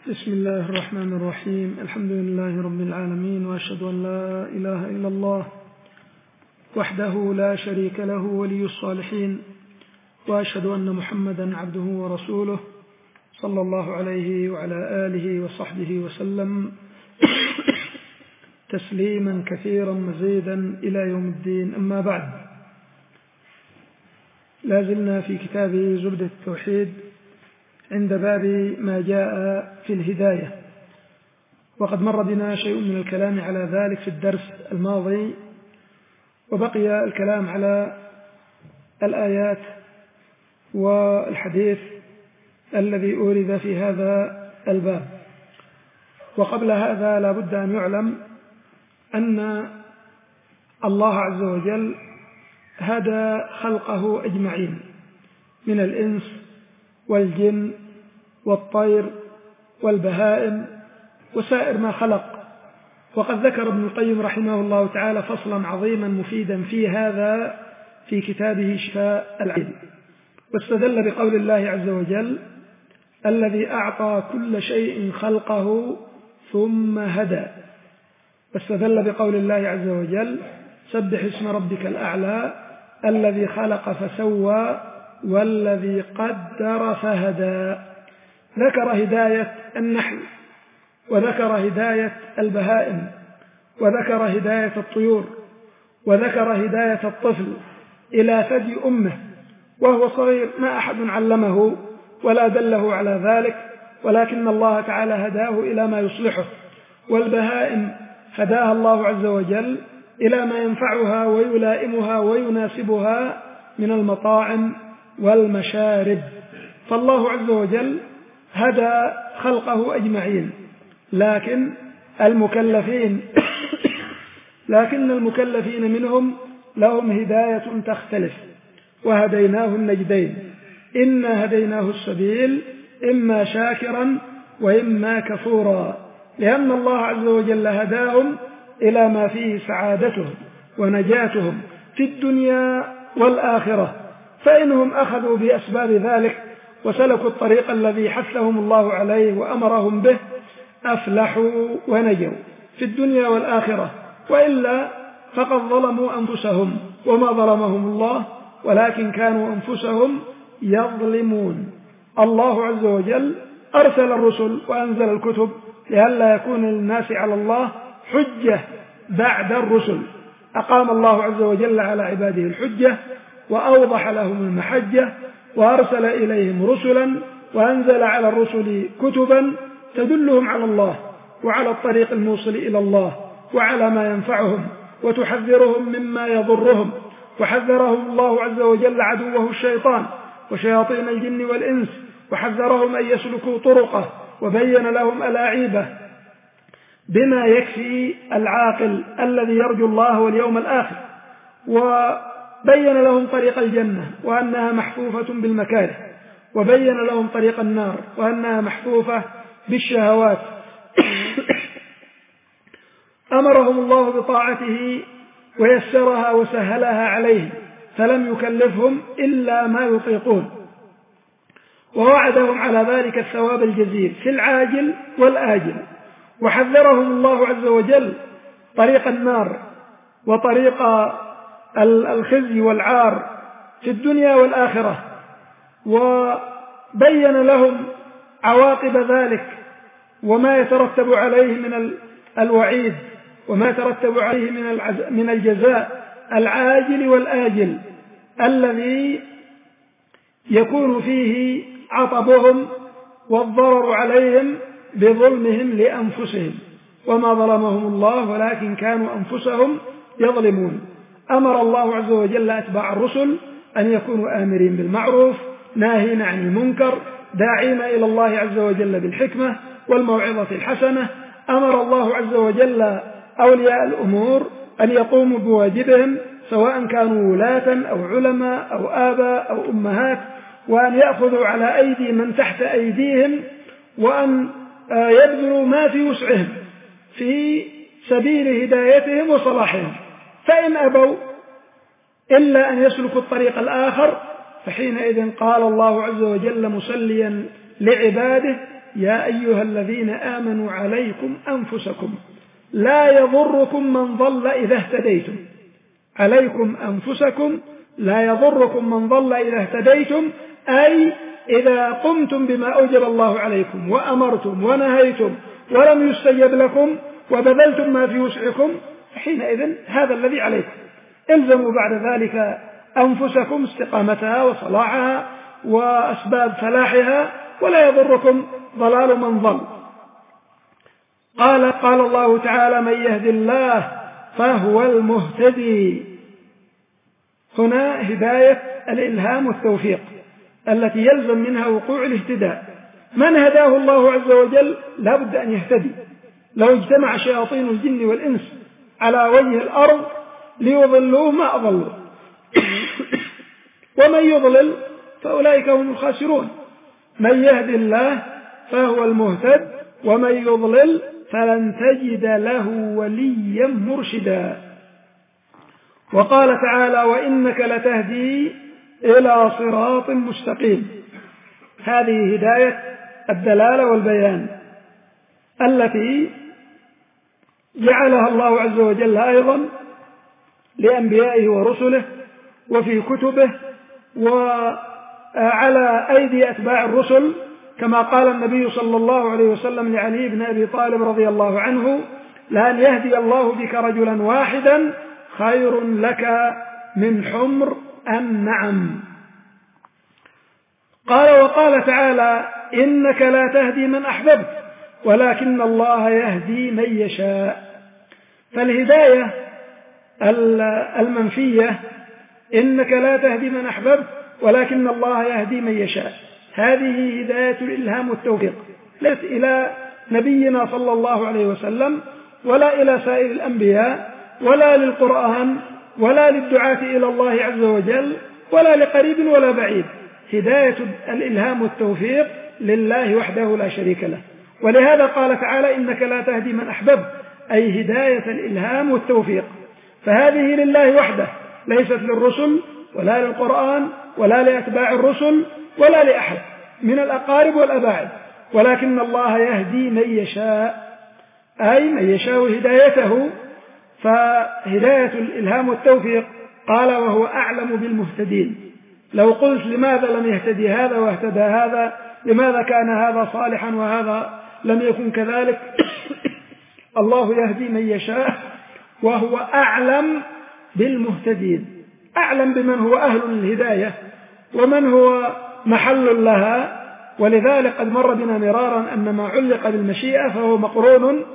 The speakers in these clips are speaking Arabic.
بسم الله الرحمن الرحيم. الحمد لله رب العالمين، وأشهد أن لا إله إلا الله وحده لا شريك له ولي الصالحين، وأشهد أن محمدا عبده ورسوله صلى الله عليه وعلى آله وصحبه وسلم تسليما كثيرا مزيدا إلى يوم الدين. أما بعد، لا زلنا في كتاب زبدة التوحيد عند باب ما جاء في الهداية، وقد مر بنا شيء من الكلام على ذلك في الدرس الماضي، وبقي الكلام على الآيات والحديث الذي أورد في هذا الباب. وقبل هذا لا بد أن يعلم أن الله عز وجل هدى خلقه أجمعين من الإنس والجن والطير والبهائم وسائر ما خلق. وقد ذكر ابن القيم رحمه الله تعالى فصلا عظيما مفيدا في هذا في كتابه شفاء العليل، واستدل بقول الله عز وجل: الذي أعطى كل شيء خلقه ثم هدى. واستدل بقول الله عز وجل: سبح اسم ربك الأعلى الذي خلق فسوى والذي قدر فهدى. ذكر هداية النحل، وذكر هداية البهائم، وذكر هداية الطيور، وذكر هداية الطفل إلى ثدي أمه وهو صغير، ما أحد علمه ولا دله على ذلك، ولكن الله تعالى هداه إلى ما يصلحه. والبهائم هداها الله عز وجل إلى ما ينفعها ويلائمها ويناسبها من المطاعم والمشارب. فالله عز وجل هدى خلقه أجمعين، لكن المكلفين منهم لهم هداية تختلف. وهديناه النجدين، إنا هديناه السبيل إما شاكرا وإما كفورا، لأن الله عز وجل هداهم إلى ما فيه سعادتهم ونجاتهم في الدنيا والآخرة. فإنهم أخذوا بأسباب ذلك وسلكوا الطريق الذي حثهم الله عليه وأمرهم به أفلحوا ونجوا في الدنيا والآخرة، وإلا فقد ظلموا أنفسهم، وما ظلمهم الله ولكن كانوا أنفسهم يظلمون. الله عز وجل أرسل الرسل وأنزل الكتب لئلا يكون للناس على الله حجة بعد الرسل. أقام الله عز وجل على عباده الحجة وأوضح لهم المحجة، وأرسل إليهم رسلا، وأنزل على الرسل كتبا تدلهم على الله وعلى الطريق الموصل إلى الله وعلى ما ينفعهم وتحذرهم مما يضرهم. وحذرهم الله عز وجل عدوه الشيطان وشياطين الجن والإنس، وحذرهم أن يسلكوا طرقه، وبين لهم ألاعيبه بما يكفي العاقل الذي يرجو الله واليوم الآخر، وبين لهم طريق الجنة وأنها محفوفة بالمكاره، وبين لهم طريق النار وأنها محفوفة بالشهوات. أمرهم الله بطاعته ويسرها وسهلها عليهم، فلم يكلفهم إلا ما يطيقون، ووعدهم على ذلك الثواب الجزيل في العاجل والآجل. وحذرهم الله عز وجل طريق النار وطريق الخزي والعار في الدنيا والآخرة، وبين لهم عواقب ذلك وما يترتب عليه من الوعيد وما يترتب عليه من الجزاء العاجل والآجل الذي يكون فيه عطبهم والضرر عليهم بظلمهم لأنفسهم، وما ظلمهم الله ولكن كانوا أنفسهم يظلمون. أمر الله عز وجل أتباع الرسل أن يكونوا آمرين بالمعروف ناهين عن المنكر داعين إلى الله عز وجل بالحكمة والموعظة الحسنة. أمر الله عز وجل أولياء الأمور أن يقوموا بواجبهم سواء كانوا ولاة أو علماء أو آباء أو أمهات، وأن يأخذوا على أيدي من تحت أيديهم، وأن يبذلوا ما في وسعهم في سبيل هدايتهم وصلاحهم. فإن أبوا إلا أن يسلكوا الطريق الآخر، فحينئذ قال الله عز وجل مسليا لعباده: يا أيها الذين آمنوا عليكم أنفسكم لا يضركم من ضل إذا اهتديتم. عليكم أنفسكم لا يضركم من ضل إذا اهتديتم، أي إذا قمتم بما أوجب الله عليكم وأمرتم ونهيتم ولم يستجب لكم وبذلتم ما في وسعكم، حينئذ هذا الذي عليكم. الزموا بعد ذلك أنفسكم استقامتها وصلاحها وأسباب فلاحها، ولا يضركم ضلال من ضل. قال الله تعالى: من يهد الله فهو المهتدي. هنا هداية الإلهام والتوفيق التي يلزم منها وقوع الاهتداء. من هداه الله عز وجل لا بد أن يهتدي. لو اجتمع شياطين الجن والإنس على وجه الأرض ليضلوه ما أضلوا ومن يضلل فأولئك هم الخاسرون. من يهد الله فهو المهتد ومن يضلل فلن تجد له وليا مرشدا. وقال تعالى: وإنك لتهدي إلى صراط مستقيم. هذه هداية الدلالة والبيان التي جعلها الله عز وجل أيضا لأنبيائه ورسله وفي كتبه وعلى أيدي أتباع الرسل، كما قال النبي صلى الله عليه وسلم لعلي بن أبي طالب رضي الله عنه: لأن يهدي الله بك رجلا واحدا خير لك من حمر النعم. وقال تعالى: إنك لا تهدي من أحببت ولكن الله يهدي من يشاء. فالهداية المنفية إنك لا تهدي من أحببت ولكن الله يهدي من يشاء، هذه هداية الإلهام والتوفيق، ليست إلى نبينا صلى الله عليه وسلم ولا إلى سائر الأنبياء ولا للقرآن ولا للدعاة إلى الله عز وجل ولا لقريب ولا بعيد. هداية الإلهام والتوفيق لله وحده لا شريك له. ولهذا قال تعالى: إنك لا تهدي من أحببت، أي هداية الإلهام والتوفيق. فهذه لله وحده، ليست للرسل ولا للقرآن ولا لأتباع الرسل ولا لأحد من الأقارب والأباعد، ولكن الله يهدي من يشاء، أي من يشاء هدايته. فهداية الإلهام والتوفيق قال: وهو أعلم بالمهتدين. لو قلت لماذا لم يهتدي هذا واهتدى هذا، لماذا كان هذا صالحا وهذا لم يكن كذلك؟ الله يهدي من يشاء وهو أعلم بالمهتدين، أعلم بمن هو أهل للهداية ومن هو محل لها. ولذلك قد مر بنا مرارا أن ما علق بالمشيئة فهو مقرون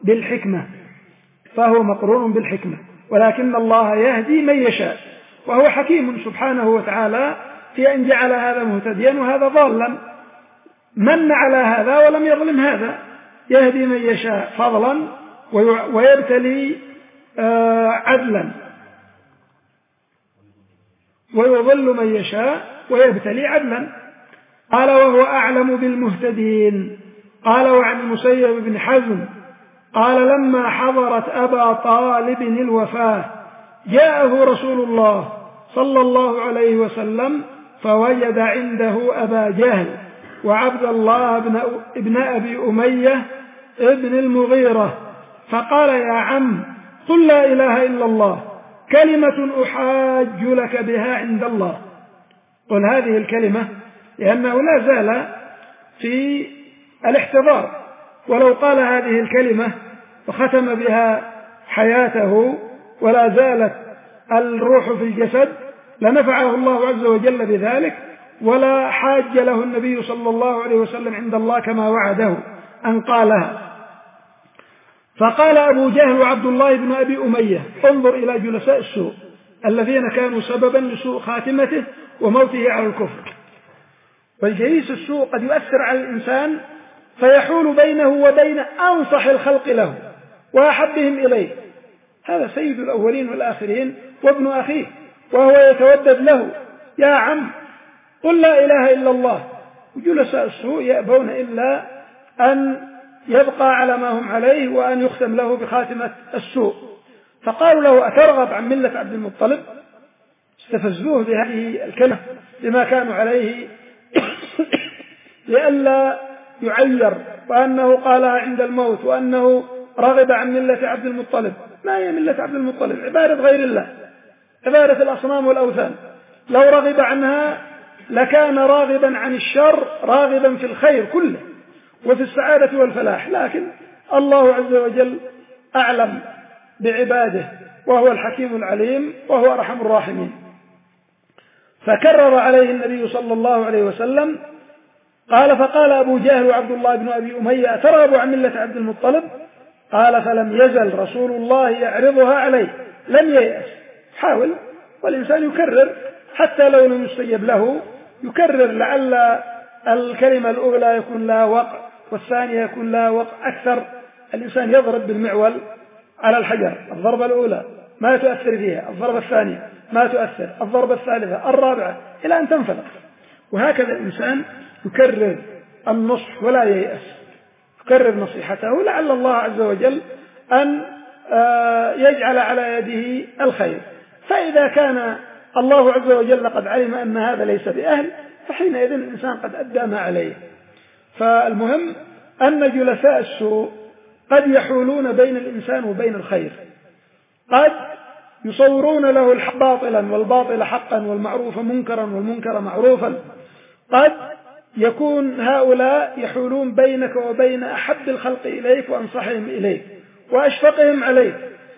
بالحكمة، ولكن الله يهدي من يشاء، وهو حكيم سبحانه وتعالى في أن جعل هذا مهتديا وهذا ضالا، من على هذا ولم يظلم هذا. يهدي من يشاء فضلا ويبتلي عدلا، ويضل من يشاء ويبتلي عدلا. قال: وهو أعلم بالمهتدين. قال: وعن المسيب بن حزم قال: لما حضرت أبا طالب الوفاة جاءه رسول الله صلى الله عليه وسلم فوجد عنده أبا جهل وعبد الله ابن أبي أمية ابن المغيرة، فقال: يا عم، قل لا إله إلا الله، كلمة أحاج لك بها عند الله. قل هذه الكلمة، لأنه لا زال في الاحتضار، ولو قال هذه الكلمة وختم بها حياته ولا زالت الروح في الجسد لنفعه الله عز وجل بذلك، ولا حاج له النبي صلى الله عليه وسلم عند الله كما وعده أن قالها. فقال أبو جهل وعبد الله بن أبي أمية: انظر إلى جلساء السوء الذين كانوا سببا لسوء خاتمته وموته على الكفر. والجليس السوء قد يؤثر على الإنسان فيحول بينه وبين أنصح الخلق له وأحبهم إليه، هذا سيد الأولين والآخرين وابن أخيه، وهو يتودد له: يا عم، قل لا إله إلا الله. وجلساء السوء يأبون إلا أن يبقى على ما هم عليه وأن يختم له بخاتمة السوء. فقالوا له: أترغب عن ملة عبد المطلب؟ استفزوه بهذه الكلمة لما كانوا عليه لئلا يعير وأنه قالها عند الموت وأنه رغب عن ملة عبد المطلب. ما هي ملة عبد المطلب؟ عبادة غير الله، عبادة الأصنام والأوثان. لو رغب عنها لكان راغبا عن الشر راغبا في الخير كله وفي السعادة والفلاح، لكن الله عز وجل أعلم بعباده وهو الحكيم العليم وهو أرحم الراحمين. فكرر عليه النبي صلى الله عليه وسلم قال: فقال أبو جهل وعبد الله بن أبي أمية: أترغب عن ملة عبد المطلب؟ قال: فلم يزل رسول الله يعرضها عليه، لم ييأس، حاول، والإنسان يكرر حتى لو لم يستجب له، يكرر لعل الكلمة الأولى يكون لها وقع والثانية يكون لها وقع أكثر. الإنسان يضرب بالمعول على الحجر، الضربة الأولى ما تؤثر فيها، الضربة الثانية ما تؤثر، الضربة الثالثة، الرابعة، إلى أن تنفلق. وهكذا الإنسان يكرر النصح ولا ييأس، يكرر نصيحته لعل الله عز وجل أن يجعل على يده الخير. فإذا كان الله عز وجل قد علم أن هذا ليس بأهل، فحينئذ الإنسان قد أدى ما عليه. فالمهم أن جلساء السوء قد يحولون بين الإنسان وبين الخير، قد يصورون له الحق باطلا والباطل حقا والمعروف منكرا والمنكر معروفا، قد يكون هؤلاء يحولون بينك وبين أحب الخلق إليك وأنصحهم إليك وأشفقهم عليك.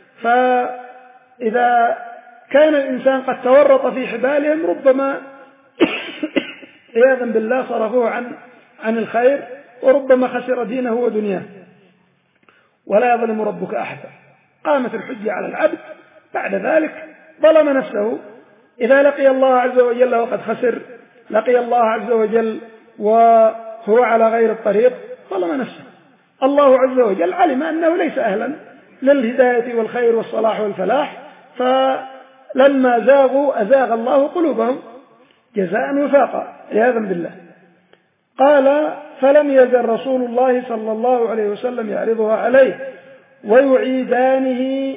فإذا كان الإنسان قد تورط في حبالهم ربما عياذا بالله صرفوه عن الخير، وربما خسر دينه ودنياه. ولا يظلم ربك أحدا. قامت الحجة على العبد، بعد ذلك ظلم نفسه. إذا لقي الله عز وجل وقد خسر، لقي الله عز وجل وهو على غير الطريق، ظلم نفسه. الله عز وجل علم أنه ليس أهلا للهداية والخير والصلاح والفلاح، فلما زاغوا أزاغ الله قلوبهم جزاء وفاقا عياذا بالله. قال: فلم يزل رسول الله صلى الله عليه وسلم يعرضها عليه ويعيدانه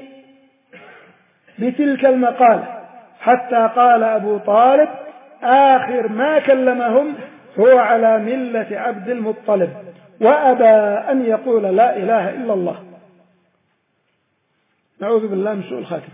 بتلك المقالة، حتى قال أبو طالب: آخر ما كلمهم هو على ملة عبد المطلب، وأبى أن يقول لا إله إلا الله. نعوذ بالله من سوء الخاتمة.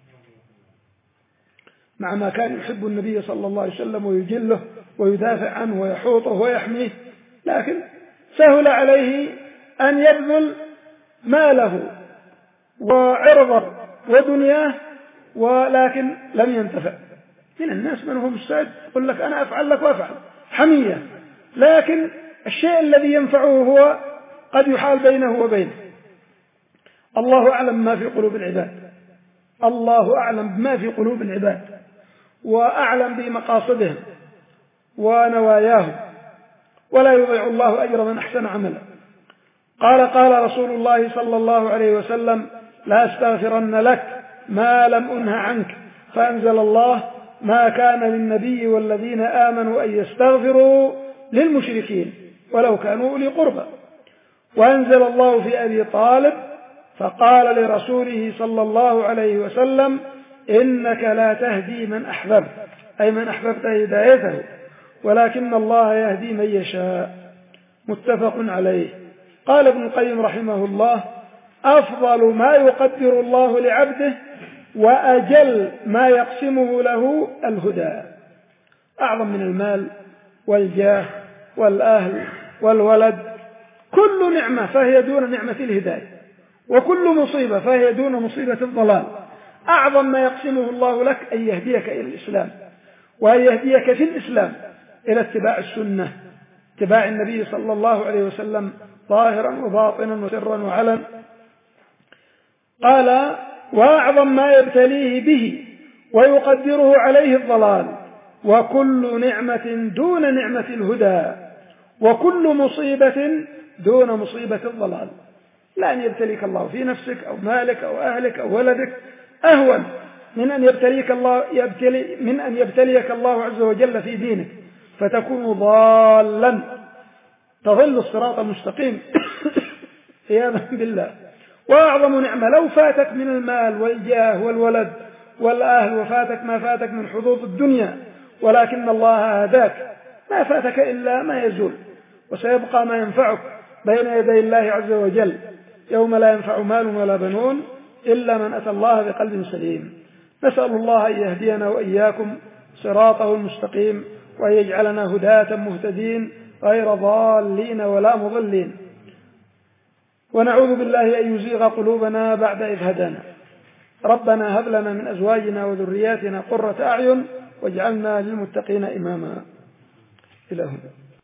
مع ما كان يحب النبي صلى الله عليه وسلم ويجله ويدافع عنه ويحوطه ويحميه، لكن سهل عليه أن يبذل ماله وعرضه ودنياه، ولكن لم ينتفع. من الناس من هو مستعد يقول لك أنا أفعل لك وأفعل، حمية، لكن الشيء الذي ينفعه هو قد يحال بينه وبينه. الله أعلم ما في قلوب العباد، الله أعلم بما في قلوب العباد، وأعلم بمقاصدهم ونواياهم، ولا يضيع الله أجر من أحسن عملا. قال رسول الله صلى الله عليه وسلم: لا أستغفرن لك ما لم أنه عنك، فأنزل الله: ما كان للنبي والذين آمنوا أن يستغفروا للمشركين ولو كانوا أولي قربى. وأنزل الله في أبي طالب فقال لرسوله صلى الله عليه وسلم: إنك لا تهدي من أحببت، أي من أحببت هدايته، ولكن الله يهدي من يشاء. متفق عليه. قال ابن القيم رحمه الله: أفضل ما يقدر الله لعبده وأجل ما يقسمه له الهدى. أعظم من المال والجاه والأهل والولد، كل نعمة فهي دون نعمة الهداية، وكل مصيبة فهي دون مصيبة الضلال. أعظم ما يقسمه الله لك أن يهديك إلى الإسلام، وأن يهديك في الإسلام إلى اتباع السنة، اتباع النبي صلى الله عليه وسلم ظاهرا وباطنا وسرا وعلنا. قال: وأعظم ما يبتليه به ويقدره عليه الضلال، وكل نعمة دون نعمة الهدى، وكل مصيبة دون مصيبة الضلال. لا أن يبتليك الله في نفسك أو مالك أو أهلك أو ولدك أهون من أن يبتليك الله عز وجل في دينك فتكون ضالا تضل الصراط المستقيم عياذا بالله. وأعظم نعمة لو فاتك من المال والجاه والولد والأهل، وفاتك ما فاتك من حظوظ الدنيا، ولكن الله هداك، ما فاتك إلا ما يزول، وسيبقى ما ينفعك بين يدي الله عز وجل يوم لا ينفع مال ولا بنون إلا من أتى الله بقلب سليم. نسأل الله أن يهدينا وإياكم صراطه المستقيم، وأن يجعلنا هداة مهتدين غير ضالين ولا مضلين، ونعوذ بالله أن يزيغ قلوبنا بعد إذ هدانا. ربنا هب لنا من أزواجنا وذرياتنا قرة أعين واجعلنا للمتقين إماما. إلى هنا.